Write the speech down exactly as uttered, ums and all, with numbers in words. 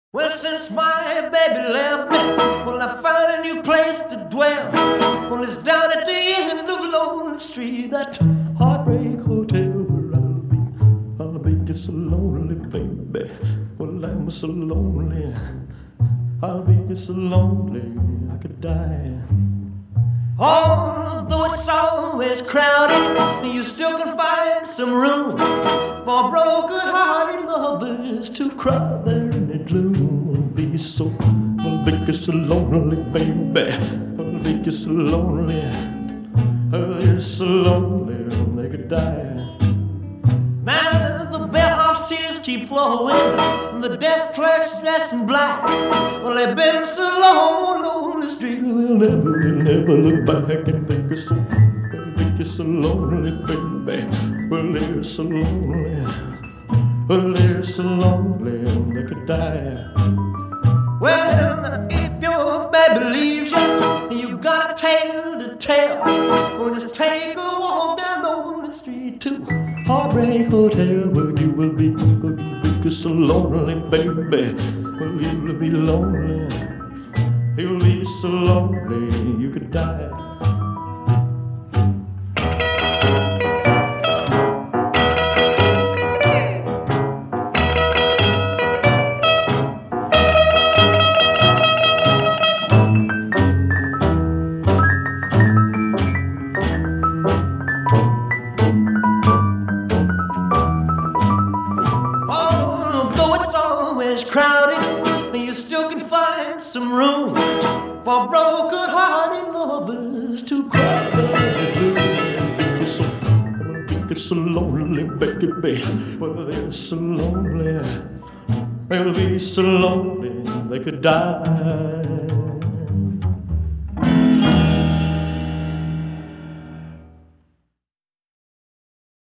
Well, since my baby left me, well, I found a new place to dwell. Well, it's down at the end of Lonely Street, that heartbreak hotel where I'll be. I'll be just so lonely, baby. Well, I'm so lonely. I'll be just so lonely, I could die. Although it's always crowded, you still can find some room for broken-hearted lovers to cry there in the gloom. Be so, I'll be just so lonely, baby. I'll be just so lonely. I'll be so lonely, they could die. Now the bellhop's tears keep flowing, the desk clerk's dressed in black. Well, they've been so long on the street, they'll never, they'll never look back and think it's so, they'll think it's so lonely, baby. Well, they're so lonely, well, they're so lonely, they could die. Well, if your baby leaves you, you got a tale to tell. Well, just take a walk down Lonely Street to Heartbreak Hotel, where you will be, where you will be so lonely, baby. Well, you will be lonely, you'll be so lonely, you could die. Crowded, you still can find some room for broken-hearted lovers to cry. So, they're so lonely, baby. Well, they're so lonely. They'll be so lonely they could die.